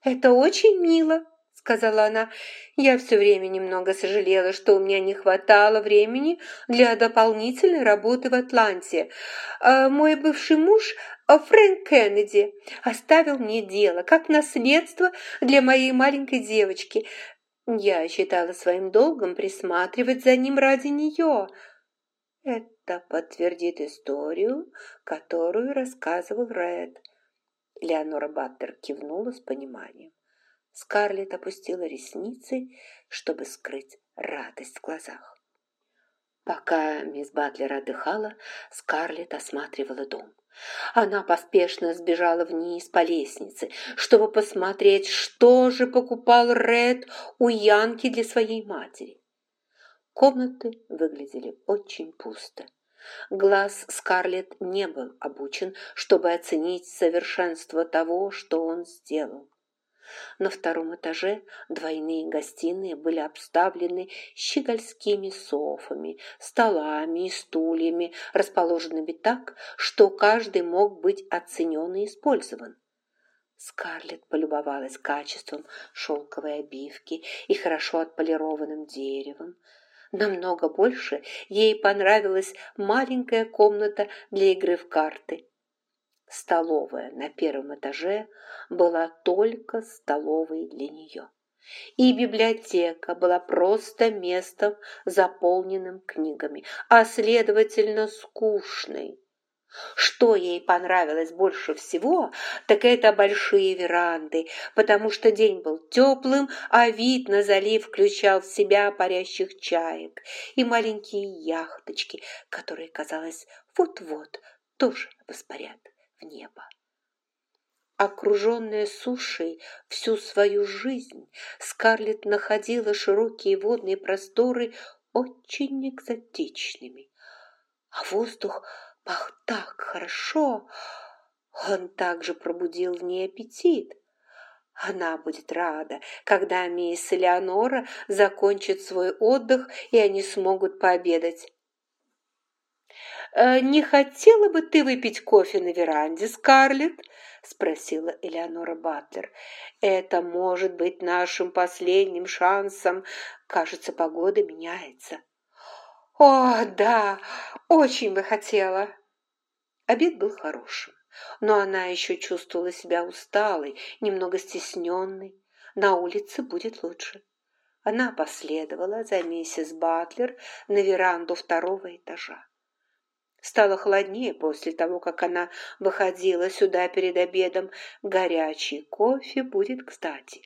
«Это очень мило», — сказала она. «Я все время немного сожалела, что у меня не хватало времени для дополнительной работы в Атланте. Мой бывший муж, Фрэнк Кеннеди, оставил мне дело как наследство для моей маленькой девочки. Я считала своим долгом присматривать за ним ради нее». Это подтвердит историю, которую рассказывал Ред. Леонора Баттер кивнула с пониманием. Скарлетт опустила ресницы, чтобы скрыть радость в глазах. Пока мисс Батлер отдыхала, Скарлетт осматривала дом. Она поспешно сбежала вниз по лестнице, чтобы посмотреть, что же покупал Ред у Янки для своей матери. Комнаты выглядели очень пусто. Глаз Скарлетт не был обучен, чтобы оценить совершенство того, что он сделал. На втором этаже двойные гостиные были обставлены щегольскими софами, столами и стульями, расположенными так, что каждый мог быть оценен и использован. Скарлетт полюбовалась качеством шелковой обивки и хорошо отполированным деревом. Намного больше ей понравилась маленькая комната для игры в карты. Столовая на первом этаже была только столовой для нее. И библиотека была просто местом, заполненным книгами, а следовательно скучной. Что ей понравилось больше всего, так это большие веранды, потому что день был теплым, а вид на залив включал в себя парящих чаек и маленькие яхточки, которые, казалось, вот-вот тоже воспарят в небо. Окруженная сушей всю свою жизнь, Скарлетт находила широкие водные просторы очень экзотичными, а воздух пах так хорошо, он также пробудил в ней аппетит. Она будет рада, когда мисс Элеонора закончит свой отдых, и они смогут пообедать. «Не хотела бы ты выпить кофе на веранде, Скарлетт?» – спросила Элеонора Батлер. «Это может быть нашим последним шансом. Кажется, погода меняется». «О, да, очень бы хотела!» Обед был хорошим, но она еще чувствовала себя усталой, немного стесненной. На улице будет лучше. Она последовала за миссис Батлер на веранду второго этажа. Стало холоднее после того, как она выходила сюда перед обедом. Горячий кофе будет кстати.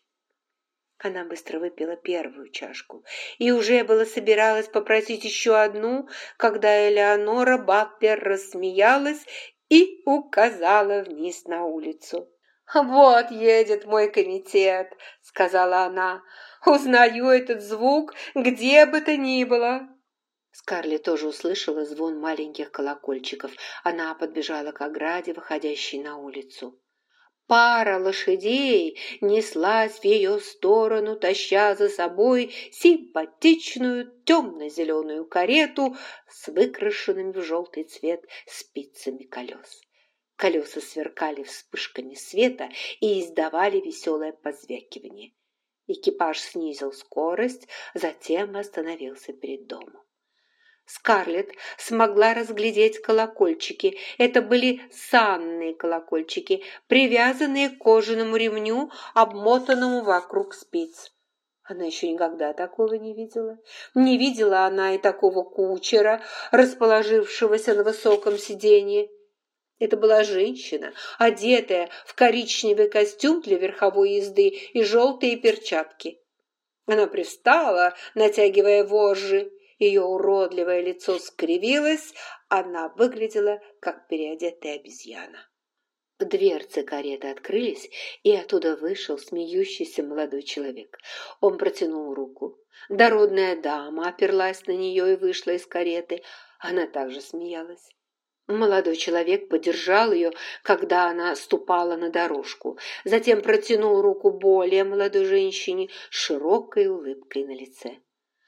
Она быстро выпила первую чашку и уже было собиралась попросить еще одну, когда Элеонора Батлер рассмеялась и указала вниз на улицу. «Вот едет мой комитет», — сказала она. «Узнаю этот звук, где бы то ни было». Скарлетт тоже услышала звон маленьких колокольчиков. Она подбежала к ограде, выходящей на улицу. Пара лошадей неслась в ее сторону, таща за собой симпатичную темно-зеленую карету с выкрашенными в желтый цвет спицами колес. Колеса сверкали вспышками света и издавали веселое позвякивание. Экипаж снизил скорость, затем остановился перед домом. Скарлетт смогла разглядеть колокольчики. Это были санные колокольчики, привязанные к кожаному ремню, обмотанному вокруг спиц. Она еще никогда такого не видела. Не видела она и такого кучера, расположившегося на высоком сиденье. Это была женщина, одетая в коричневый костюм для верховой езды и желтые перчатки. Она привстала, натягивая вожжи. Ее уродливое лицо скривилось, она выглядела, как переодетая обезьяна. Дверцы кареты открылись, и оттуда вышел смеющийся молодой человек. Он протянул руку. Дородная дама оперлась на нее и вышла из кареты. Она также смеялась. Молодой человек поддержал ее, когда она ступала на дорожку. Затем протянул руку более молодой женщине с широкой улыбкой на лице.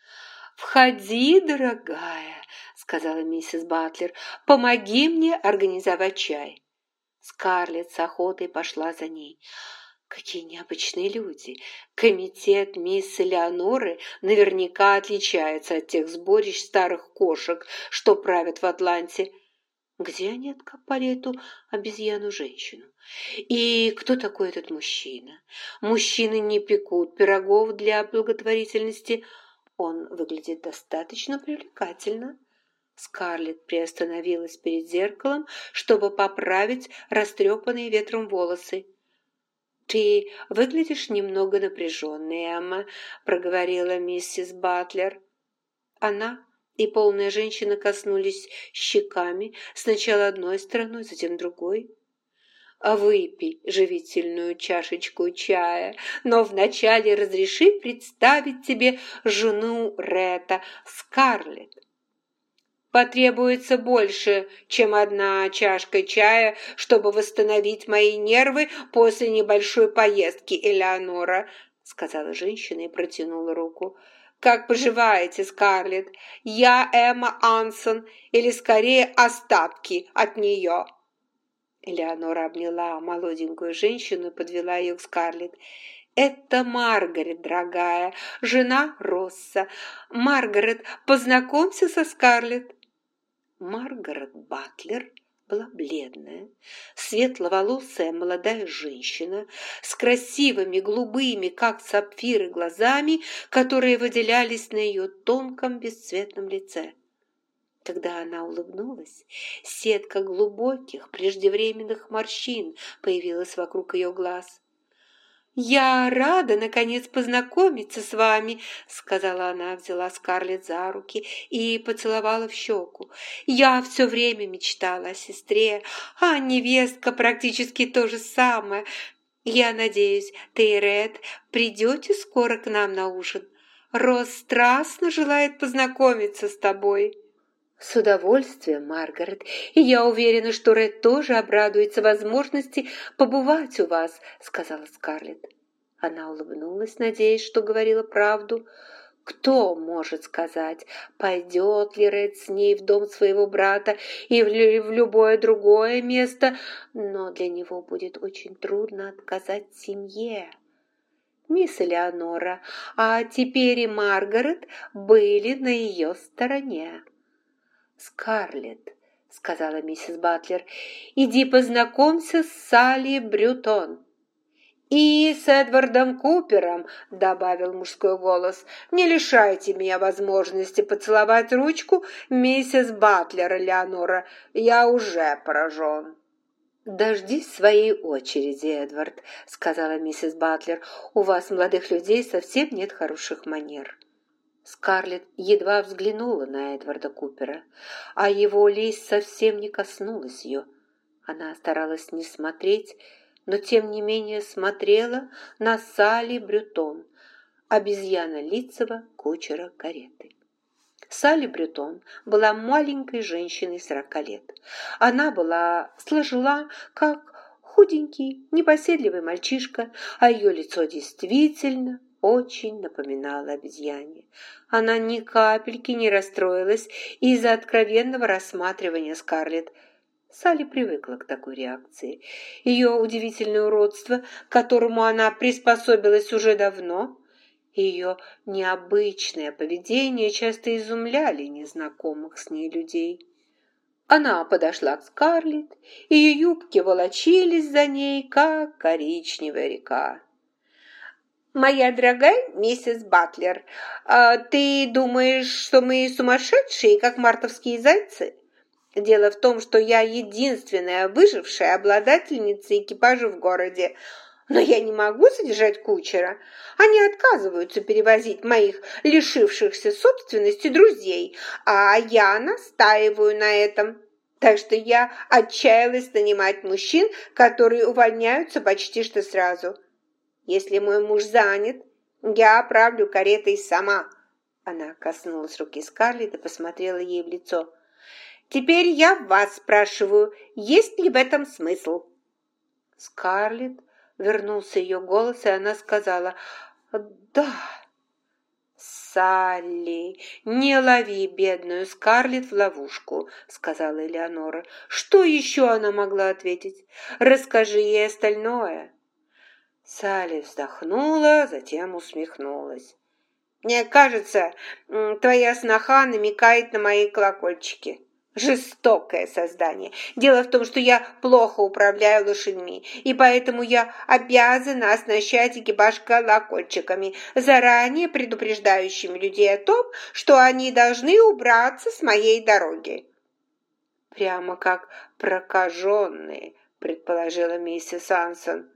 «Входи, дорогая», — сказала миссис Батлер, — «помоги мне организовать чай». Скарлетт с охотой пошла за ней. Какие необычные люди! Комитет мисс Элеоноры наверняка отличается от тех сборищ старых кошек, что правят в Атланте. Где они откопали эту обезьяну-женщину? И кто такой этот мужчина? Мужчины не пекут пирогов для благотворительности. Он выглядит достаточно привлекательно. Скарлетт приостановилась перед зеркалом, чтобы поправить растрепанные ветром волосы. «Ты выглядишь немного напряженной, Эмма», — проговорила миссис Батлер. Она и полная женщина коснулись щеками сначала одной стороной, затем другой. «А выпей живительную чашечку чая, но вначале разреши представить тебе жену Ретта, Скарлетт. Потребуется больше, чем одна чашка чая, чтобы восстановить мои нервы после небольшой поездки, Элеонора», — сказала женщина и протянула руку. «Как поживаете, Скарлетт? Я Эмма Ансон, или скорее остатки от нее». Элеонора обняла молоденькую женщину и подвела ее к Скарлетт. «Это Маргарет, дорогая, жена Росса. Маргарет, познакомься со Скарлетт». Маргарет Батлер была бледная, светловолосая молодая женщина с красивыми, голубыми, как сапфиры, глазами, которые выделялись на ее тонком бесцветном лице. Когда она улыбнулась, сетка глубоких, преждевременных морщин появилась вокруг ее глаз. «Я рада, наконец, познакомиться с вами», — сказала она, взяла Скарлетт за руки и поцеловала в щеку. «Я все время мечтала о сестре, а невестка практически то же самое. Я надеюсь, ты и Ред придете скоро к нам на ужин. Росс страстно желает познакомиться с тобой». «С удовольствием, Маргарет, и я уверена, что Ред тоже обрадуется возможности побывать у вас», — сказала Скарлетт. Она улыбнулась, надеясь, что говорила правду. Кто может сказать, пойдет ли Ред с ней в дом своего брата или в любое другое место, но для него будет очень трудно отказать семье. Мисс Элеонора, а теперь и Маргарет были на ее стороне. «Скарлетт», — сказала миссис Батлер, — «иди познакомься с Салли Брютон». «И с Эдвардом Купером», — добавил мужской голос. «Не лишайте меня возможности поцеловать ручку миссис Батлер, Элеонора. Я уже поражен». «Дождись своей очереди, Эдвард», — сказала миссис Батлер. «У вас, молодых людей, совсем нет хороших манер». Скарлетт едва взглянула на Эдварда Купера, а его лесть совсем не коснулась ее. Она старалась не смотреть, но тем не менее смотрела на Салли Брютон, обезьяна Лицева, кучера кареты. Салли Брютон была маленькой женщиной 40 лет. Она была сложена, как худенький, непоседливый мальчишка, а ее лицо действительно очень напоминало обезьяне. Она ни капельки не расстроилась из-за откровенного рассматривания Скарлетт. Салли привыкла к такой реакции. Ее удивительное уродство, к которому она приспособилась уже давно, и ее необычное поведение часто изумляли незнакомых с ней людей. Она подошла к Скарлетт, и ее юбки волочились за ней, как коричневая река. «Моя дорогая миссис Батлер, ты думаешь, что мы сумасшедшие, как мартовские зайцы? Дело в том, что я единственная выжившая обладательница экипажа в городе, но я не могу содержать кучера. Они отказываются перевозить моих лишившихся собственности друзей, а я настаиваю на этом. Так что я отчаялась нанимать мужчин, которые увольняются почти что сразу. Если мой муж занят, я отправлю каретой сама». Она коснулась руки Скарлетт и посмотрела ей в лицо. «Теперь я вас спрашиваю, есть ли в этом смысл?» Скарлетт, вернулся ее голос, и она сказала «Да». «Салли, не лови бедную Скарлетт в ловушку», — сказала Элеонора. «Что еще она могла ответить? Расскажи ей остальное». Салли вздохнула, затем усмехнулась. «Мне кажется, твоя сноха намекает на мои колокольчики. Жестокое создание. Дело в том, что я плохо управляю лошадьми, и поэтому я обязана оснащать экипаж колокольчиками, заранее предупреждающими людей о том, что они должны убраться с моей дороги». «Прямо как прокаженные», — предположила миссис Ансон.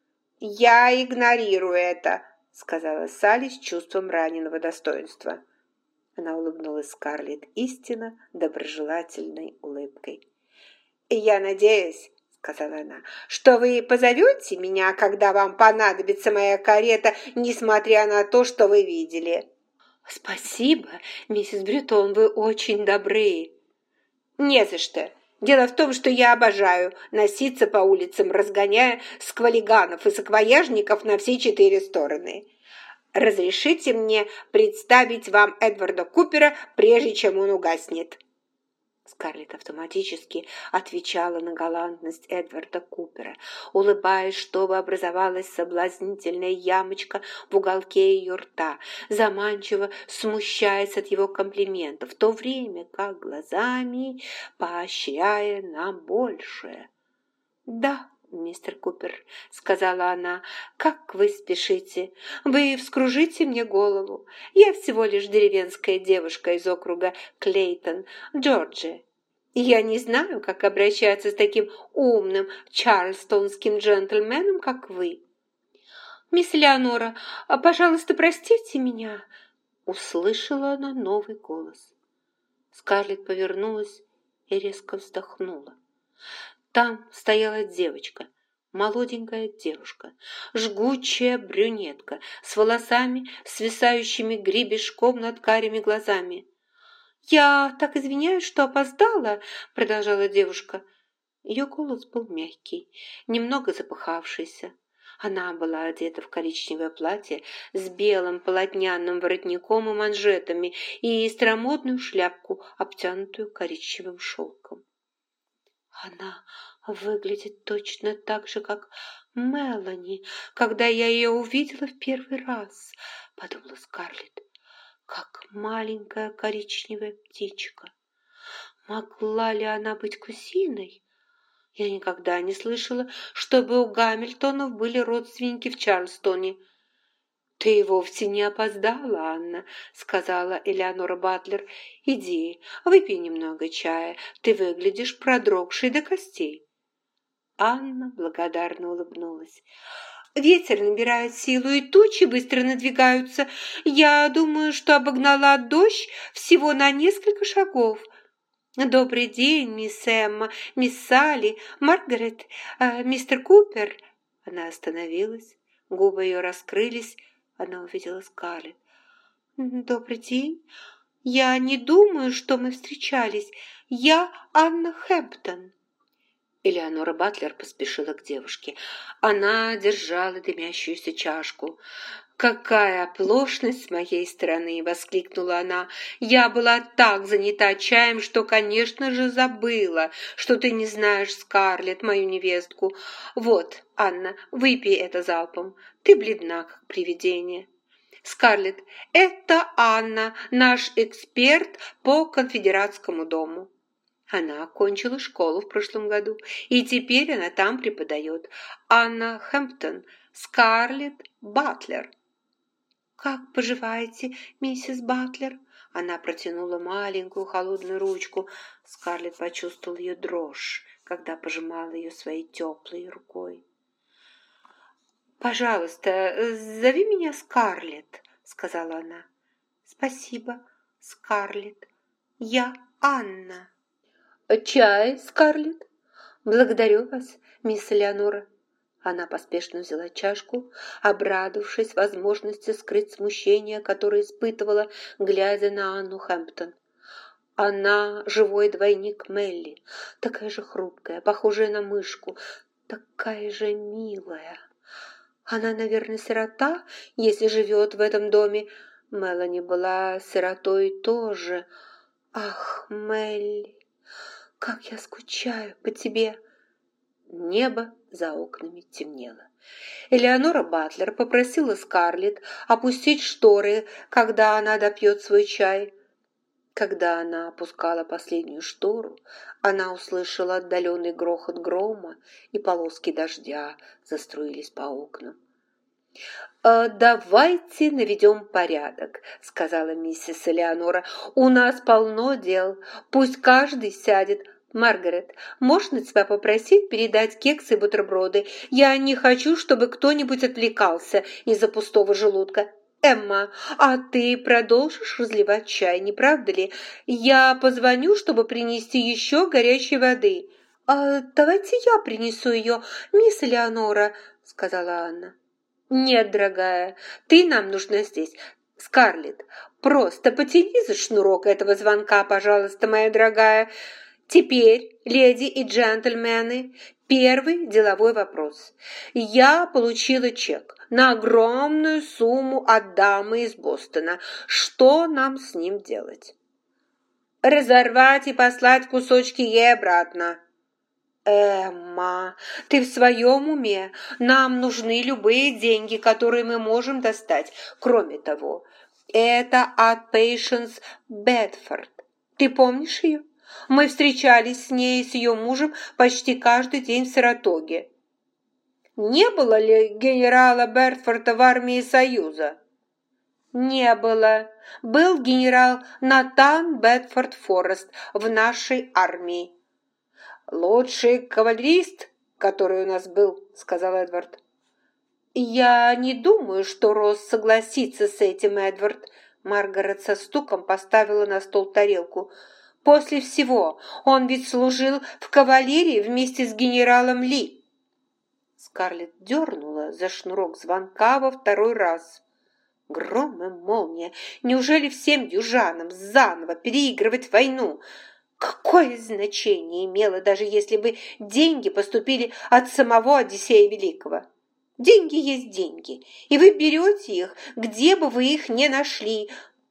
«Я игнорирую это», — сказала Салли с чувством раненого достоинства. Она улыбнулась Скарлетт истинно доброжелательной улыбкой. «Я надеюсь, — сказала она, — что вы позовете меня, когда вам понадобится моя карета, несмотря на то, что вы видели». «Спасибо, миссис Бретон, вы очень добры». «Не за что. Дело в том, что я обожаю носиться по улицам, разгоняя сквалиганов и саквояжников на все 4 стороны. Разрешите мне представить вам Эдварда Купера, прежде чем он угаснет». Скарлетт автоматически отвечала на галантность Эдварда Купера, улыбаясь, чтобы образовалась соблазнительная ямочка в уголке ее рта, заманчиво смущаясь от его комплиментов, в то время как глазами поощряя на большее. «Да, мистер Купер», — сказала она, — «как вы спешите? Вы вскружите мне голову. Я всего лишь деревенская девушка из округа Клейтон, Джорджия. И я не знаю, как обращаться с таким умным чарльстонским джентльменом, как вы». «Мисс Леонора, пожалуйста, простите меня», — услышала она новый голос. Скарлетт повернулась и резко вздохнула. Там стояла девочка, молоденькая девушка, жгучая брюнетка, с волосами, свисающими гребешком над карими глазами. «Я так извиняюсь, что опоздала», — продолжала девушка. Ее голос был мягкий, немного запыхавшийся. Она была одета в коричневое платье с белым полотняным воротником и манжетами и старомодную шляпку, обтянутую коричневым шелком. Она выглядит точно так же, как Мелани, когда я ее увидела в первый раз, подумала Скарлетт, как маленькая коричневая птичка. Могла ли она быть кузиной? Я никогда не слышала, чтобы у Гамильтонов были родственники в Чарльстоне. «Ты вовсе не опоздала, Анна», — сказала Элеонора Батлер. «Иди, выпей немного чая, ты выглядишь продрогшей до костей». Анна благодарно улыбнулась. «Ветер набирает силу, и тучи быстро надвигаются. Я думаю, что обогнала дождь всего на несколько шагов. Добрый день, мисс Эмма, мисс Салли, Маргарет, мистер Купер». Она остановилась, губы ее раскрылись, она увидела Скарлетт. «Добрый день. Я не думаю, что мы встречались. Я Анна Хэмптон». Элеонора Батлер поспешила к девушке. Она держала дымящуюся чашку. «Какая оплошность с моей стороны!» — воскликнула она. «Я была так занята чаем, что, конечно же, забыла, что ты не знаешь Скарлетт, мою невестку. Вот, Анна, выпей это залпом. Ты бледна, как привидение». «Скарлетт, это Анна, наш эксперт по конфедератскому дому». Она окончила школу в прошлом году, и теперь она там преподает. Анна Хэмптон, Скарлетт Батлер. «Как поживаете, миссис Батлер?» Она протянула маленькую холодную ручку. Скарлетт почувствовала ее дрожь, когда пожимала ее своей теплой рукой. «Пожалуйста, зови меня Скарлетт», — сказала она. «Спасибо, Скарлетт. Я Анна». «Чай, Скарлетт?» «Благодарю вас, мисс Элеонора». Она поспешно взяла чашку, обрадовавшись возможности скрыть смущение, которое испытывала, глядя на Анну Хэмптон. Она живой двойник Мелли, такая же хрупкая, похожая на мышку, такая же милая. Она, наверное, сирота, если живет в этом доме. Мелани была сиротой тоже. Ах, Мелли, как я скучаю по тебе!» Небо за окнами темнело. Элеонора Батлер попросила Скарлетт опустить шторы, когда она допьет свой чай. Когда она опускала последнюю штору, она услышала отдаленный грохот грома, и полоски дождя заструились по окнам. «Давайте наведем порядок», — сказала миссис Элеонора. «У нас полно дел. Пусть каждый сядет. Маргарет, можно тебя попросить передать кексы и бутерброды? Я не хочу, чтобы кто-нибудь отвлекался из-за пустого желудка. Эмма, а ты продолжишь разливать чай, не правда ли? Я позвоню, чтобы принести еще горячей воды». «Давайте я принесу ее, мисс Элеонора», — сказала Анна. «Нет, дорогая, ты нам нужна здесь. Скарлетт, просто потяни за шнурок этого звонка, пожалуйста, моя дорогая. Теперь, леди и джентльмены, первый деловой вопрос. Я получила чек на огромную сумму от дамы из Бостона. Что нам с ним делать?» «Разорвать и послать кусочки ей обратно». «Эмма, ты в своем уме? Нам нужны любые деньги, которые мы можем достать. Кроме того, это от Пейшенс Бэдфорд. Ты помнишь ее? Мы встречались с ней и с ее мужем почти каждый день в Саратоге». «Не было ли генерала Бэдфорда в армии Союза?» «Не было. Был генерал Натан Бэдфорд Форест в нашей армии». «Лучший кавалерист, который у нас был», — сказал Эдвард. «Я не думаю, что Росс согласится с этим, Эдвард». Маргарет со стуком поставила на стол тарелку. «После всего он ведь служил в кавалерии вместе с генералом Ли». Скарлетт дернула за шнурок звонка во второй раз. Гром и молния! Неужели всем южанам заново переигрывать войну? Какое значение имело, даже если бы деньги поступили от самого Одиссея Великого? Деньги есть деньги, и вы берете их, где бы вы их не нашли.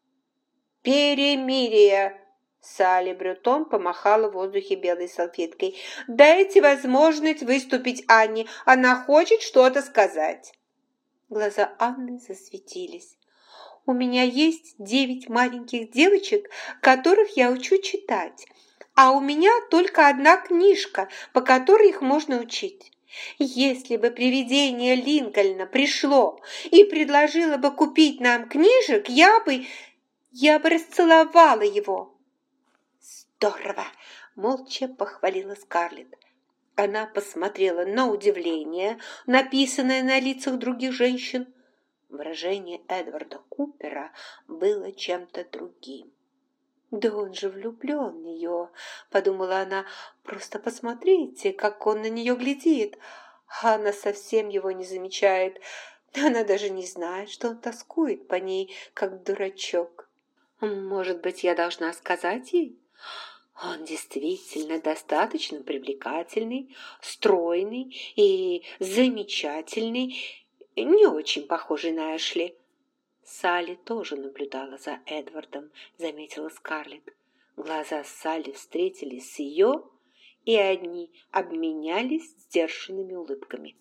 «Перемирие!» Салли Брютон помахала в воздухе белой салфеткой. «Дайте возможность выступить Анне. Она хочет что-то сказать». Глаза Анны засветились. «У меня есть 9 маленьких девочек, которых я учу читать, а у меня только одна книжка, по которой их можно учить. Если бы привидение Линкольна пришло и предложило бы купить нам книжек, я бы расцеловала его». «Здорово!» – молча похвалила Скарлетт. Она посмотрела на удивление, написанное на лицах других женщин. Выражение Эдварда Купера было чем-то другим. «Да он же влюблен в нее», — подумала она. «Просто посмотрите, как он на нее глядит. А она совсем его не замечает. Она даже не знает, что он тоскует по ней, как дурачок. Может быть, я должна сказать ей? Он действительно достаточно привлекательный, стройный и замечательный, не очень похожий на Эшли». Салли тоже наблюдала за Эдвардом, заметила Скарлетт. Глаза Салли встретились с ее, и одни обменялись сдержанными улыбками.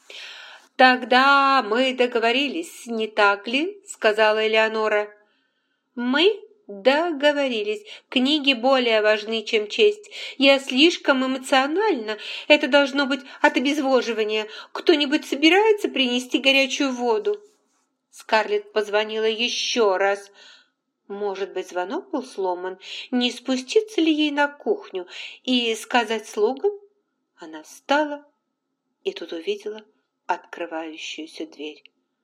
«Тогда мы договорились, не так ли?» – сказала Элеонора. «Мы договорились. Книги более важны, чем честь. Я слишком эмоциональна. Это должно быть от обезвоживания. Кто-нибудь собирается принести горячую воду?» Скарлетт позвонила еще раз. Может быть, звонок был сломан? Не спуститься ли ей на кухню и сказать слугам? Она встала и тут увидела открывающуюся дверь.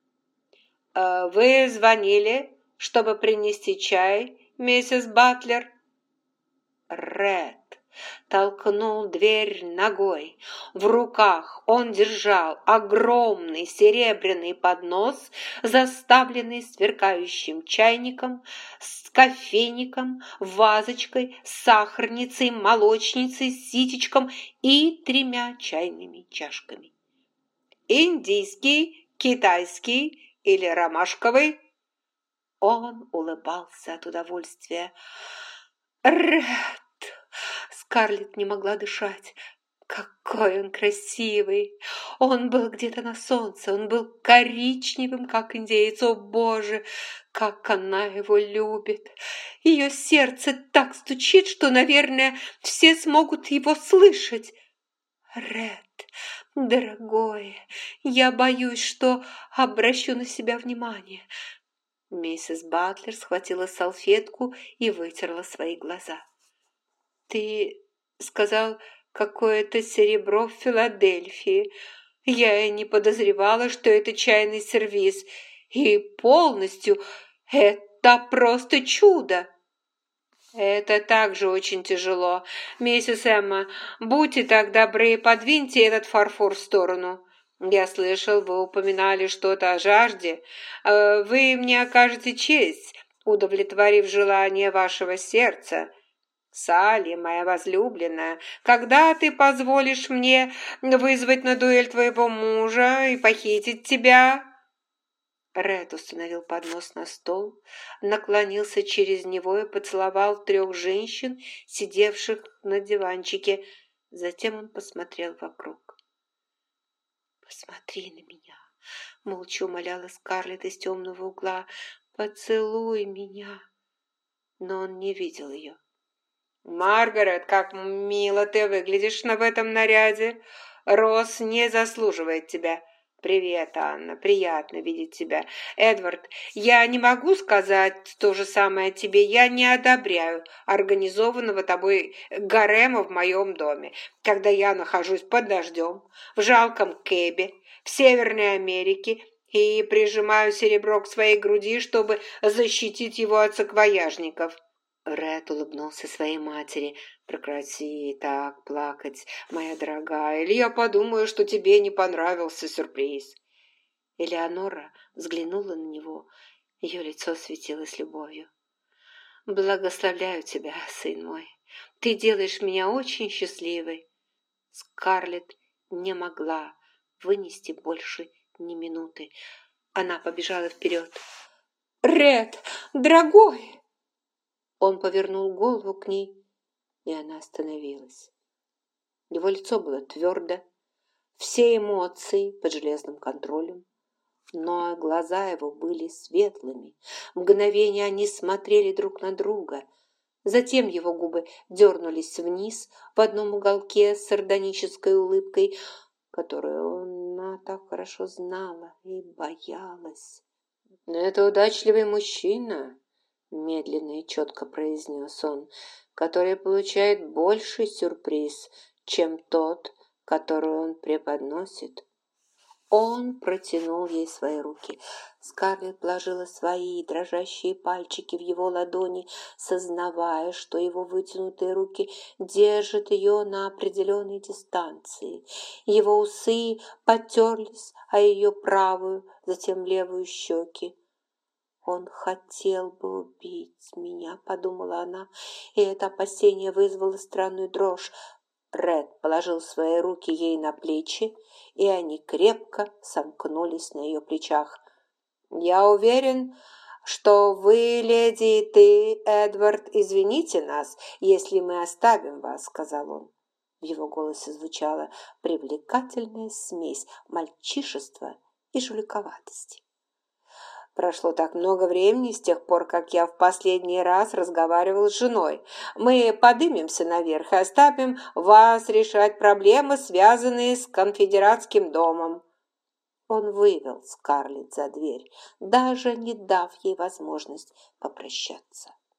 «Вы звонили, чтобы принести чай, миссис Батлер?» Ред толкнул дверь ногой. В руках он держал огромный серебряный поднос, заставленный сверкающим чайником, с кофейником, вазочкой, сахарницей, молочницей, ситечком и 3 чайными чашками. «Индийский, китайский или ромашковый?» Он улыбался от удовольствия. «Ред!» Скарлетт не могла дышать. Какой он красивый! Он был где-то на солнце, он был коричневым, как индеец. О, Боже, как она его любит! Ее сердце так стучит, что, наверное, все смогут его слышать. Ред, дорогой, я боюсь, что обращу на себя внимание. Миссис Батлер схватила салфетку и вытерла свои глаза. Ты сказал какое-то серебро в Филадельфии. Я и не подозревала, что это чайный сервиз. И полностью это просто чудо. Это также очень тяжело. Миссис Эмма, будьте так добры, подвиньте этот фарфор в сторону. Я слышал, вы упоминали что-то о жажде. Вы мне окажете честь, удовлетворив желание вашего сердца. Салли, моя возлюбленная, когда ты позволишь мне вызвать на дуэль твоего мужа и похитить тебя?» Ред установил поднос на стол, наклонился через него и поцеловал 3 женщин, сидевших на диванчике. Затем он посмотрел вокруг. «Посмотри на меня!» — молча умоляла Скарлетт из темного угла. «Поцелуй меня!» Но он не видел ее. «Маргарет, как мило ты выглядишь в этом наряде! Росс не заслуживает тебя!» «Привет, Анна, приятно видеть тебя. Эдвард, я не могу сказать то же самое о тебе. Я не одобряю организованного тобой гарема в моем доме, когда я нахожусь под дождем, в жалком кэбе, в Северной Америке и прижимаю серебро к своей груди, чтобы защитить его от саквояжников». Ред улыбнулся своей матери. «Прекрати так плакать, моя дорогая, или я подумаю, что тебе не понравился сюрприз». Элеонора взглянула на него. Ее лицо светилось любовью. «Благословляю тебя, сын мой. Ты делаешь меня очень счастливой». Скарлетт не могла вынести больше ни минуты. Она побежала вперед. «Ред, дорогой!» Он повернул голову к ней, и она остановилась. Его лицо было твердо, все эмоции под железным контролем, но глаза его были светлыми. Мгновение они смотрели друг на друга. Затем его губы дернулись вниз в одном уголке с сардонической улыбкой, которую она так хорошо знала и боялась. «Это удачливый мужчина», — медленно и четко произнес он, «который получает больший сюрприз, чем тот, который он преподносит». Он протянул ей свои руки. Скарлетт положила свои дрожащие пальчики в его ладони, сознавая, что его вытянутые руки держат ее на определенной дистанции. Его усы потерлись о ее правую, затем левую щеки. «Он хотел бы убить меня», — подумала она, и это опасение вызвало странную дрожь. Ред положил свои руки ей на плечи, и они крепко сомкнулись на ее плечах. «Я уверен, что вы, леди, и ты, Эдвард, извините нас, если мы оставим вас», — сказал он. В его голосе звучала привлекательная смесь мальчишества и жуликоватости. «Прошло так много времени с тех пор, как я в последний раз разговаривал с женой. Мы поднимемся наверх и оставим вас решать проблемы, связанные с конфедератским домом». Он вывел Скарлетт за дверь, даже не дав ей возможность попрощаться.